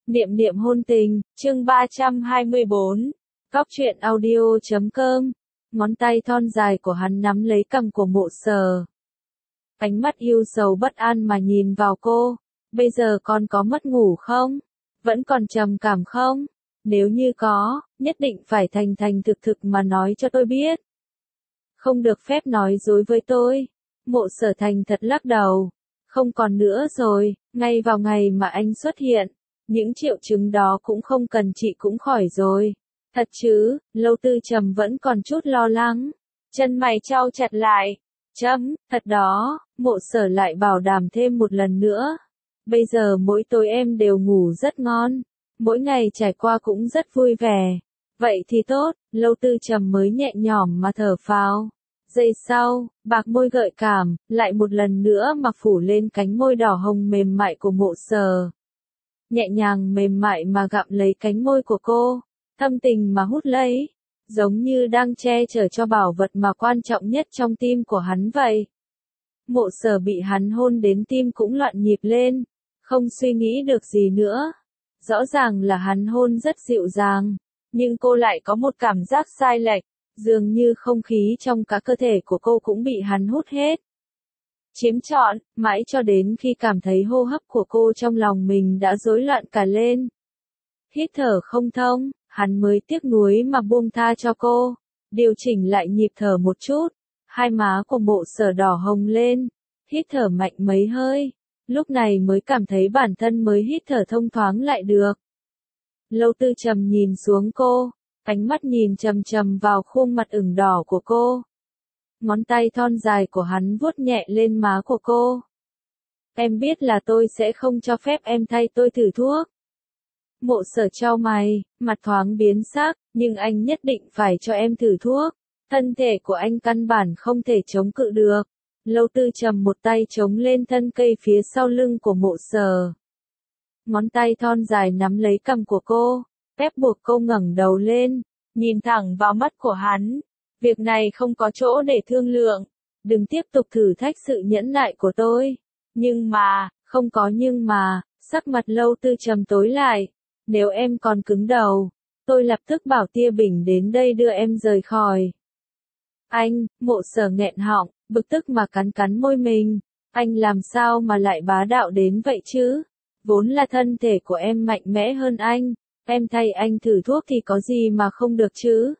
Niệm niệm hôn tình, chương 324. Cóc truyện audio.com. Ngón tay thon dài của hắn nắm lấy cằm của Mộ Sở. Ánh mắt yêu sầu bất an mà nhìn vào cô. Bây giờ con có mất ngủ không? Vẫn còn trầm cảm không? Nếu như có, nhất định phải thành thành thực thực mà nói cho tôi biết. Không được phép nói dối với tôi. Mộ Sở thành thật lắc đầu. Không còn nữa rồi, ngay vào ngày mà anh xuất hiện. Những triệu chứng đó cũng không cần trị cũng khỏi rồi. Thật chứ, Lâu Tư Trầm vẫn còn chút lo lắng. Chân mày chau chặt lại. Thật đó, Mộ Sở lại bảo đảm thêm một lần nữa. Bây giờ mỗi tối em đều ngủ rất ngon. Mỗi ngày trải qua cũng rất vui vẻ. Vậy thì tốt, Lâu Tư Trầm mới nhẹ nhõm mà thở phào. Giây sau, bạc môi gợi cảm, lại một lần nữa mà phủ lên cánh môi đỏ hồng mềm mại của Mộ Sở. Nhẹ nhàng mềm mại mà gặm lấy cánh môi của cô, thâm tình mà hút lấy, giống như đang che chở cho bảo vật mà quan trọng nhất trong tim của hắn vậy. Mộ Sở bị hắn hôn đến tim cũng loạn nhịp lên, không suy nghĩ được gì nữa. Rõ ràng là hắn hôn rất dịu dàng, nhưng cô lại có một cảm giác sai lệch, dường như không khí trong cả cơ thể của cô cũng bị hắn hút hết. Chiếm trọn, mãi cho đến khi cảm thấy hô hấp của cô trong lòng mình đã rối loạn cả lên. Hít thở không thông, hắn mới tiếc nuối mà buông tha cho cô, điều chỉnh lại nhịp thở một chút, hai má của Mộ Sở đỏ hồng lên, hít thở mạnh mấy hơi, lúc này mới cảm thấy bản thân mới hít thở thông thoáng lại được. Lâu Tư Trầm nhìn xuống cô, ánh mắt nhìn chằm chằm vào khuôn mặt ửng đỏ của cô. Ngón tay thon dài của hắn vuốt nhẹ lên má của cô. Em biết là tôi sẽ không cho phép em thay tôi thử thuốc. Mộ Sở chau mày, mặt thoáng biến sắc, nhưng anh nhất định phải cho em thử thuốc. Thân thể của anh căn bản không thể chống cự được. Lâu Tư Trầm một tay chống lên thân cây phía sau lưng của Mộ Sở. Ngón tay thon dài nắm lấy cằm của cô, ép buộc cô ngẩng đầu lên, nhìn thẳng vào mắt của hắn. Việc này không có chỗ để thương lượng. Đừng tiếp tục thử thách sự nhẫn nại của tôi. Nhưng mà, không có nhưng mà, sắc mặt Lâu Tư Trầm tối lại. Nếu em còn cứng đầu, tôi lập tức bảo Tia Bình đến đây đưa em rời khỏi. Anh, Mộ Sở nghẹn họng, bực tức mà cắn cắn môi mình. Anh làm sao mà lại bá đạo đến vậy chứ? Vốn là thân thể của em mạnh mẽ hơn anh. Em thay anh thử thuốc thì có gì mà không được chứ?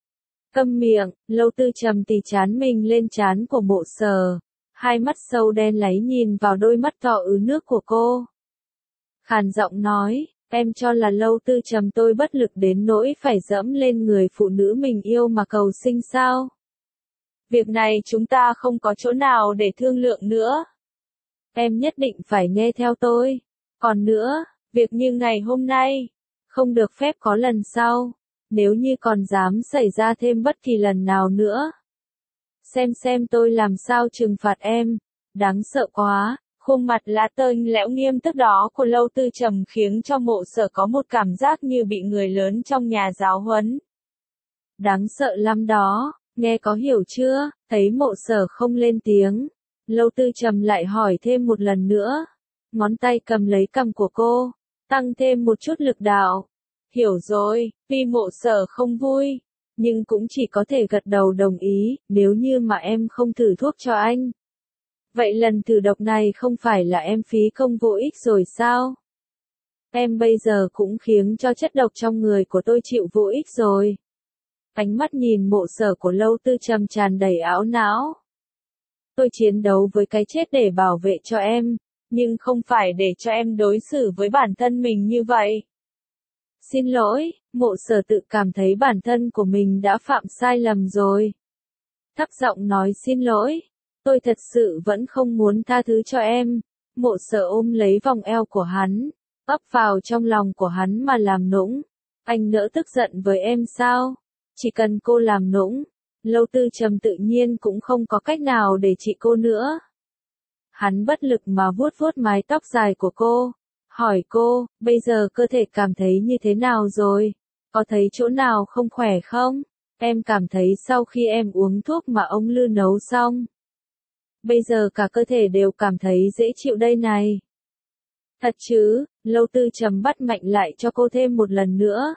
Câm miệng, Lâu Tư Trầm tì chán mình lên trán của Mộ Sở. Hai mắt sâu đen láy nhìn vào đôi mắt to ứ nước của cô. Khàn giọng nói, em cho là Lâu Tư Trầm tôi bất lực đến nỗi phải dẫm lên người phụ nữ mình yêu mà cầu sinh sao? Việc này chúng ta không có chỗ nào để thương lượng nữa. Em nhất định phải nghe theo tôi. Còn nữa, việc như ngày hôm nay, không được phép có lần sau. Nếu như còn dám xảy ra thêm bất kỳ lần nào nữa. Xem tôi làm sao trừng phạt em. Đáng sợ quá, khuôn mặt lá tơi lẽo nghiêm túc đó của Lâu Tư Trầm khiến cho Mộ Sở có một cảm giác như bị người lớn trong nhà giáo huấn. Đáng sợ lắm đó, nghe có hiểu chưa? Thấy Mộ Sở không lên tiếng. Lâu Tư Trầm lại hỏi thêm một lần nữa. Ngón tay cầm lấy cằm của cô, tăng thêm một chút lực đạo. Hiểu rồi, vì Mộ Sở không vui, nhưng cũng chỉ có thể gật đầu đồng ý, nếu như mà em không thử thuốc cho anh. Vậy lần thử độc này không phải là em phí công vô ích rồi sao? Em bây giờ cũng khiến cho chất độc trong người của tôi chịu vô ích rồi. Ánh mắt nhìn Mộ Sở của Lâu Tư Trầm tràn đầy ảo não. Tôi chiến đấu với cái chết để bảo vệ cho em, nhưng không phải để cho em đối xử với bản thân mình như vậy. Xin lỗi, Mộ Sở tự cảm thấy bản thân của mình đã phạm sai lầm rồi. Thấp giọng nói xin lỗi, tôi thật sự vẫn không muốn tha thứ cho em. Mộ Sở ôm lấy vòng eo của hắn, ấp vào trong lòng của hắn mà làm nũng. Anh nỡ tức giận với em sao? Chỉ cần cô làm nũng, Lâu Tư Trầm tự nhiên cũng không có cách nào để trị cô nữa. Hắn bất lực mà vuốt vuốt mái tóc dài của cô. Hỏi cô, bây giờ cơ thể cảm thấy như thế nào rồi? Có thấy chỗ nào không khỏe không? Em cảm thấy sau khi em uống thuốc mà ông Lư nấu xong. Bây giờ cả cơ thể đều cảm thấy dễ chịu đây này. Thật chứ, Lâu Tư Trầm bắt mạnh lại cho cô thêm một lần nữa.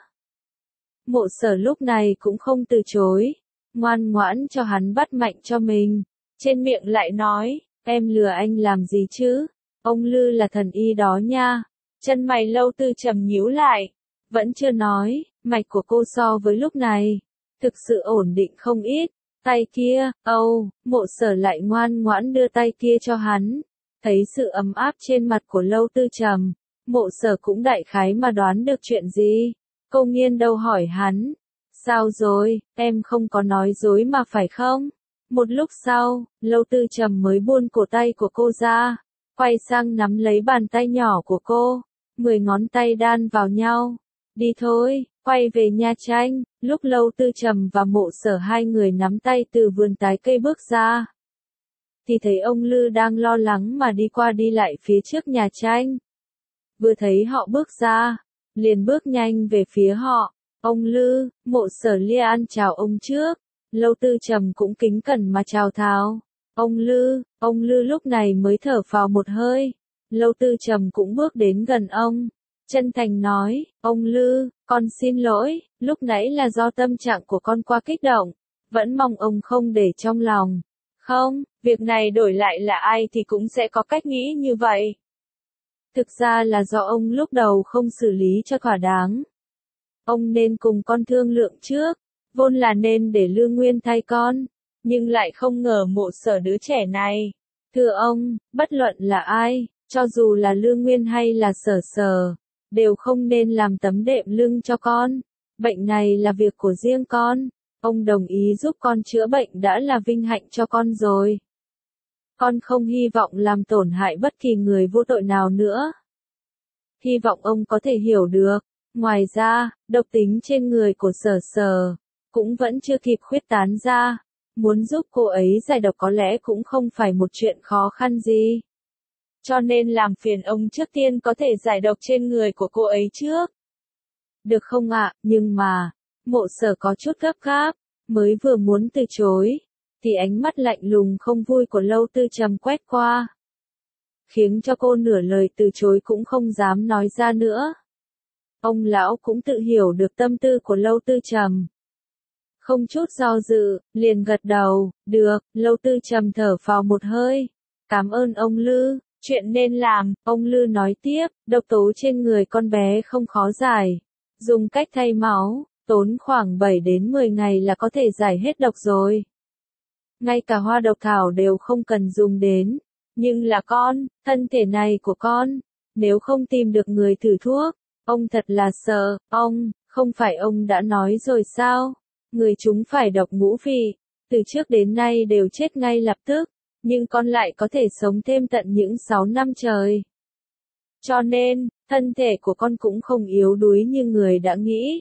Mộ Sở lúc này cũng không từ chối, ngoan ngoãn cho hắn bắt mạnh cho mình, trên miệng lại nói, em lừa anh làm gì chứ, ông Lư là thần y đó nha. Chân mày Lâu Tư Trầm nhíu lại, vẫn chưa nói, mạch của cô so với lúc này, thực sự ổn định không ít. Tay kia, Mộ Sở lại ngoan ngoãn đưa tay kia cho hắn, thấy sự ấm áp trên mặt của Lâu Tư Trầm, Mộ Sở cũng đại khái mà đoán được chuyện gì. Cô nghiêng đầu hỏi hắn, sao rồi, em không có nói dối mà phải không? Một lúc sau, Lâu Tư Trầm mới buông cổ tay của cô ra, quay sang nắm lấy bàn tay nhỏ của cô, 10 ngón tay đan vào nhau. Đi thôi, quay về Nha Trang. Lúc Lâu Tư Trầm và Mộ Sở hai người nắm tay từ vườn tái cây bước ra, thì thấy ông Lư đang lo lắng mà đi qua đi lại phía trước Nha Trang. Vừa thấy họ bước ra, liền bước nhanh về phía họ. Ông Lư, Mộ Sở Lian chào ông trước. Lâu Tư Trầm cũng kính cẩn mà chào tháo. Ông Lư lúc này mới thở phào một hơi. Lâu Tư Trầm cũng bước đến gần ông, chân thành nói, ông Lư, con xin lỗi, lúc nãy là do tâm trạng của con quá kích động, vẫn mong ông không để trong lòng. Không, việc này đổi lại là ai thì cũng sẽ có cách nghĩ như vậy. Thực ra là do ông lúc đầu không xử lý cho thỏa đáng. Ông nên cùng con thương lượng trước, vốn là nên để Lương Nguyên thay con, nhưng lại không ngờ Mộ Sở đứa trẻ này. Thưa ông, bất luận là ai, cho dù là Lương Nguyên hay là Sở, đều không nên làm tấm đệm lưng cho con. Bệnh này là việc của riêng con. Ông đồng ý giúp con chữa bệnh đã là vinh hạnh cho con rồi. Con không hy vọng làm tổn hại bất kỳ người vô tội nào nữa. Hy vọng ông có thể hiểu được. Ngoài ra, độc tính trên người của Sở cũng vẫn chưa kịp khuyết tán ra. Muốn giúp cô ấy giải độc có lẽ cũng không phải một chuyện khó khăn gì. Cho nên làm phiền ông trước tiên có thể giải độc trên người của cô ấy trước. Được không ạ? Nhưng mà, Mộ Sở có chút gấp gáp, mới vừa muốn từ chối, thì ánh mắt lạnh lùng không vui của Lâu Tư Trầm quét qua, khiến cho cô nửa lời từ chối cũng không dám nói ra nữa. Ông lão cũng tự hiểu được tâm tư của Lâu Tư Trầm. Không chút do dự, liền gật đầu, được. Lâu Tư Trầm thở phào một hơi. Cảm ơn ông Lư, chuyện nên làm. Ông Lư nói tiếp, độc tố trên người con bé không khó giải. Dùng cách thay máu, tốn khoảng 7 đến 10 ngày là có thể giải hết độc rồi. Ngay cả hoa độc thảo đều không cần dùng đến. Nhưng là con, thân thể này của con, nếu không tìm được người thử thuốc, ông thật là sợ. Ông, không phải ông đã nói rồi sao? Người chúng phải độc ngũ vị, từ trước đến nay đều chết ngay lập tức, nhưng con lại có thể sống thêm tận những 6 năm trời. Cho nên, thân thể của con cũng không yếu đuối như người đã nghĩ.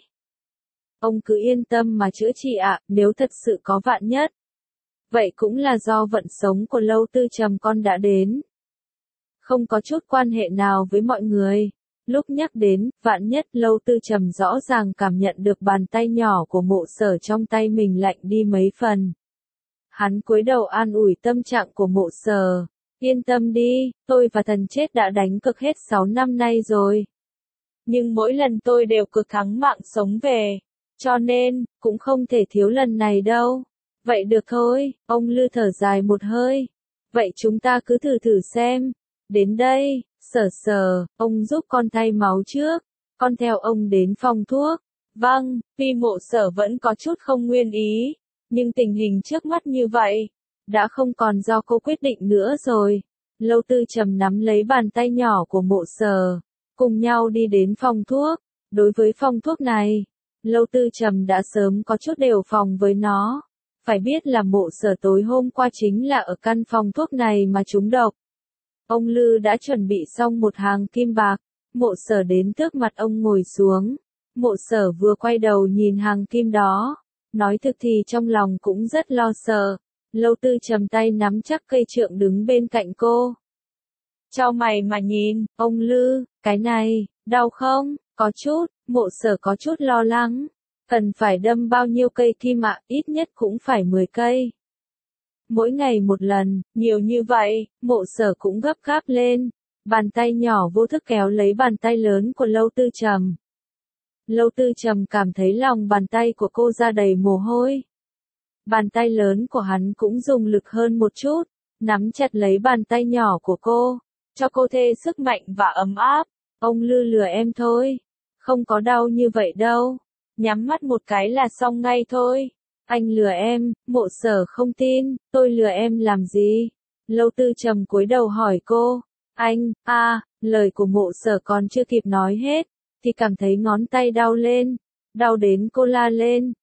Ông cứ yên tâm mà chữa trị ạ, nếu thật sự có vạn nhất. Vậy cũng là do vận sống của Lâu Tư Trầm con đã đến. Không có chút quan hệ nào với mọi người. Lúc nhắc đến, vạn nhất Lâu Tư Trầm rõ ràng cảm nhận được bàn tay nhỏ của Mộ Sở trong tay mình lạnh đi mấy phần. Hắn cúi đầu an ủi tâm trạng của Mộ Sở. Yên tâm đi, tôi và thần chết đã đánh cực hết 6 năm nay rồi. Nhưng mỗi lần tôi đều cực thắng mạng sống về. Cho nên, cũng không thể thiếu lần này đâu. Vậy được thôi, ông Lư thở dài một hơi. Vậy chúng ta cứ thử xem. Đến đây, Sở, ông giúp con thay máu trước. Con theo ông đến phòng thuốc. Vâng, tuy Mộ Sở vẫn có chút không nguyên ý. Nhưng tình hình trước mắt như vậy, đã không còn do cô quyết định nữa rồi. Lâu Tư Trầm nắm lấy bàn tay nhỏ của Mộ Sở, cùng nhau đi đến phòng thuốc. Đối với phòng thuốc này, Lâu Tư Trầm đã sớm có chút đề phòng với nó. Phải biết là Mộ Sở tối hôm qua chính là ở căn phòng thuốc này mà trúng độc. Ông Lư đã chuẩn bị xong một hàng kim bạc. Mộ Sở đến trước mặt ông ngồi xuống. Mộ Sở vừa quay đầu nhìn hàng kim đó. Nói thực thì trong lòng cũng rất lo sợ. Lâu Tư Trầm tay nắm chắc cây trượng đứng bên cạnh cô. Chau mày mà nhìn, ông Lư, cái này, đau không? Có chút. Mộ Sở có chút lo lắng. Cần phải đâm bao nhiêu cây kim ạ? Ít nhất cũng phải 10 cây. Mỗi ngày một lần, nhiều như vậy. Mộ Sở cũng gấp gáp lên. Bàn tay nhỏ vô thức kéo lấy bàn tay lớn của Lâu Tư Trầm. Lâu Tư Trầm cảm thấy lòng bàn tay của cô ra đầy mồ hôi. Bàn tay lớn của hắn cũng dùng lực hơn một chút, nắm chặt lấy bàn tay nhỏ của cô, cho cô thêm sức mạnh và ấm áp. Ông lừa em thôi, không có đau như vậy đâu, nhắm mắt một cái là xong ngay thôi. Anh lừa em, Mộ Sở không tin, tôi lừa em làm gì? Lâu Tư Trầm cúi đầu hỏi cô. Anh, lời của Mộ Sở còn chưa kịp nói hết, thì cảm thấy ngón tay đau lên, đau đến cô la lên.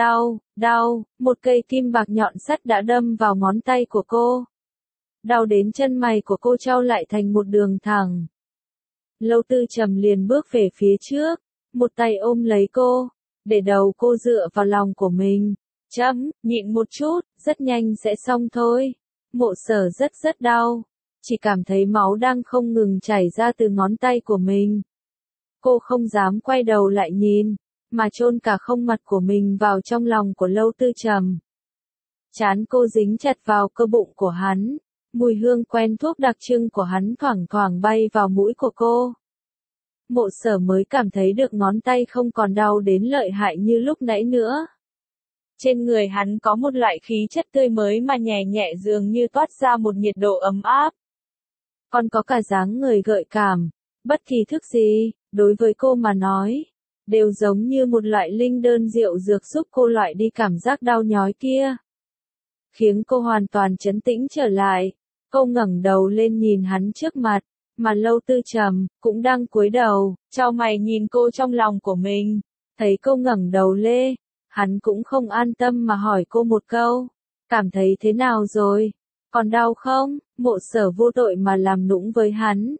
Đau, một cây kim bạc nhọn sắt đã đâm vào ngón tay của cô. Đau đến chân mày của cô chau lại thành một đường thẳng. Lâu Tư Trầm liền bước về phía trước, một tay ôm lấy cô, để đầu cô dựa vào lòng của mình. Nhịn một chút, rất nhanh sẽ xong thôi. Mộ Sở rất đau, chỉ cảm thấy máu đang không ngừng chảy ra từ ngón tay của mình. Cô không dám quay đầu lại nhìn, mà chôn cả khuôn mặt của mình vào trong lòng của Lâu Tư Trầm. Trán cô dính chặt vào cơ bụng của hắn, mùi hương quen thuốc đặc trưng của hắn thoảng thoảng bay vào mũi của cô. Mộ Sở mới cảm thấy được ngón tay không còn đau đến lợi hại như lúc nãy nữa. Trên người hắn có một loại khí chất tươi mới mà nhẹ nhẹ dường như toát ra một nhiệt độ ấm áp. Còn có cả dáng người gợi cảm, bất kỳ thức gì, đối với cô mà nói, đều giống như một loại linh đơn diệu dược giúp cô loại đi cảm giác đau nhói kia. Khiến cô hoàn toàn trấn tĩnh trở lại, cô ngẩng đầu lên nhìn hắn trước mặt, mà Lâu Tư Trầm cũng đang cúi đầu, chau mày nhìn cô trong lòng của mình. Thấy cô ngẩng đầu lên, hắn cũng không an tâm mà hỏi cô một câu, cảm thấy thế nào rồi? Còn đau không? Mộ Sở vô tội mà làm nũng với hắn.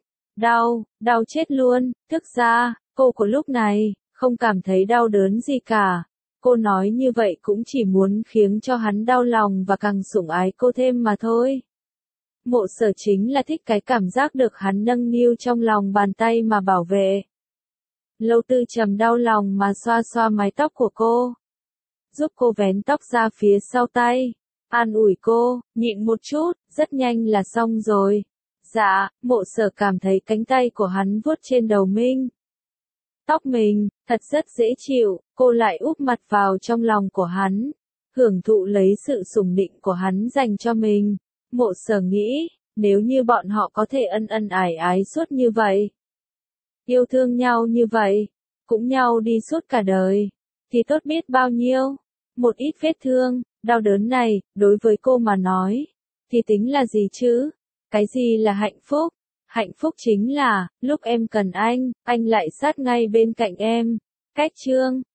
Đau chết luôn. Thực ra, cô của lúc này, không cảm thấy đau đớn gì cả. Cô nói như vậy cũng chỉ muốn khiến cho hắn đau lòng và càng sủng ái cô thêm mà thôi. Mộ Sở chính là thích cái cảm giác được hắn nâng niu trong lòng bàn tay mà bảo vệ. Lâu Tư Trầm đau lòng mà xoa xoa mái tóc của cô, giúp cô vén tóc ra phía sau tay, an ủi cô, nhịn một chút, rất nhanh là xong rồi. Dạ, Mộ Sở cảm thấy cánh tay của hắn vuốt trên đầu mình. Tóc mình, thật rất dễ chịu, cô lại úp mặt vào trong lòng của hắn, hưởng thụ lấy sự sủng nịnh của hắn dành cho mình. Mộ Sở nghĩ, nếu như bọn họ có thể ân ân ái ái suốt như vậy, yêu thương nhau như vậy, cũng nhau đi suốt cả đời, thì tốt biết bao nhiêu. Một ít vết thương, đau đớn này, đối với cô mà nói, thì tính là gì chứ? Cái gì là hạnh phúc? Hạnh phúc chính là, lúc em cần anh lại sát ngay bên cạnh em. Cách chương